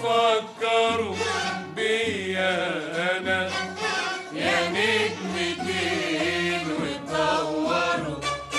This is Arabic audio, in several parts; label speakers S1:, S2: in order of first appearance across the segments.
S1: ويفكروا بيا أنا يا نجمتين وتدوروا.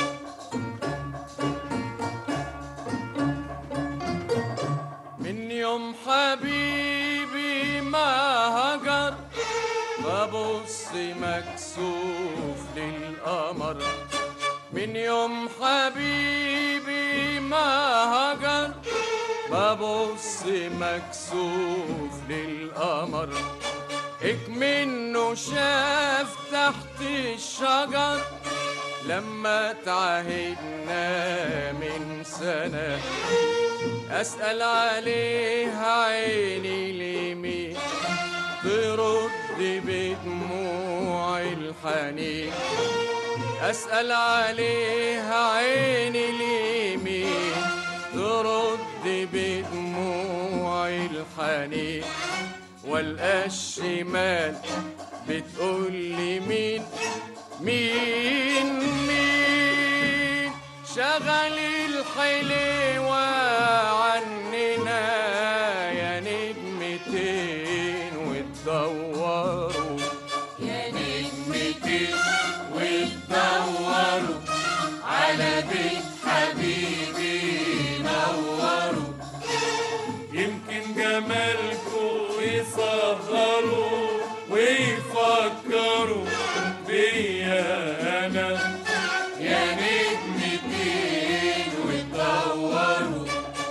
S1: من يوم حبيبي ما هجر ببص مكسوف للقمر. من يوم حبيبي ما هجر ببص مكسوف للقمر. اكمنه شاف تحت الشجر لما تعاهدنا من سنة. أسأل عليه عيني اليمين ترد بدموع الحنين. أسأل عليه عيني اليمين ترد بدموع الحنين. والقى الشمال بتقول لي مين مين مين شغل الحلوة عننا يا نجمتين وتدوروا.
S2: يا نجمتين وتدوروا على بيت حبيبي نوروا.
S1: يمكن جمالكوا يسهروا ويفكروا بيا أنا
S2: يا نجمتين وتدوروا.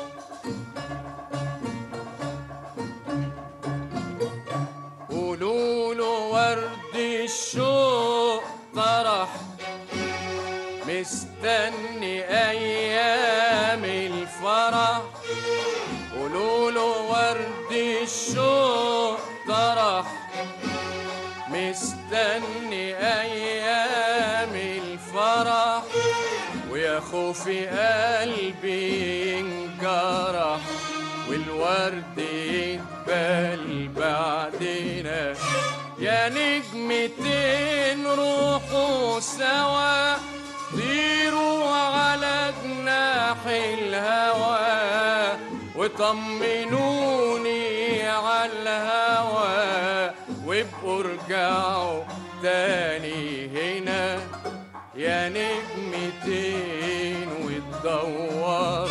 S3: قولوله ورد الشوق طرح مستني أيام الفرح. قولوله ورد الشوق طرح مستني أيام الفرح. ويا خوفي قلبي ينجرح والورد يتبل بعدنا. يا نجمتين روحوا سوا طيروا على جناح الهوى وطمنوني على الهوى وابقوا ارجعوا تاني هنا يا نجمتين وتدوروا.